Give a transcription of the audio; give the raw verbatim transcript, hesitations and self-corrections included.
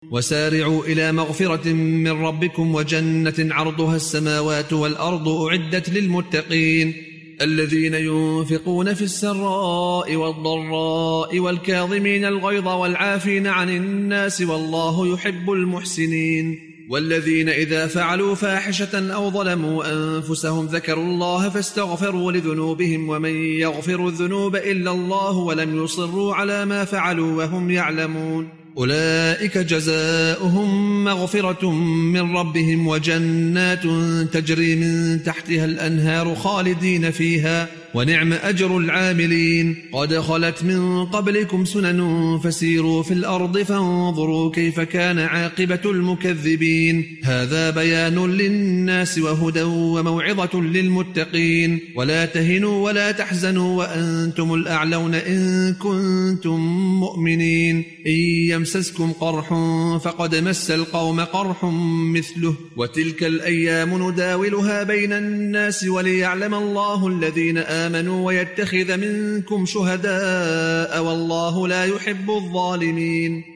وسارعوا إلى مغفرة من ربكم وجنة عرضها السماوات والأرض أعدت للمتقين الذين ينفقون في السراء والضراء والكاظمين الغيظ والعافين عن الناس والله يحب المحسنين والذين إذا فعلوا فاحشة أو ظلموا أنفسهم ذكروا الله فاستغفروا لذنوبهم ومن يغفر الذنوب إلا الله ولم يصروا على ما فعلوا وهم يعلمون أولئك جزاؤهم مغفرة من ربهم وجنات تجري من تحتها الأنهار خالدين فيها ونعم أجر العاملين قد خلت من قبلكم سنن فسيروا في الأرض فانظروا كيف كان عاقبة المكذبين هذا بيان للناس وهدى وموعظة للمتقين ولا تهنوا ولا تحزنوا وأنتم الأعلون إن كنتم مؤمنين إن يمسسكم قرح فقد مس القوم قرح مثله وتلك الأيام نداولها بين الناس وليعلم الله الذين آمنوا ويتخذ منكم شهداء والله لا يحب الظالمين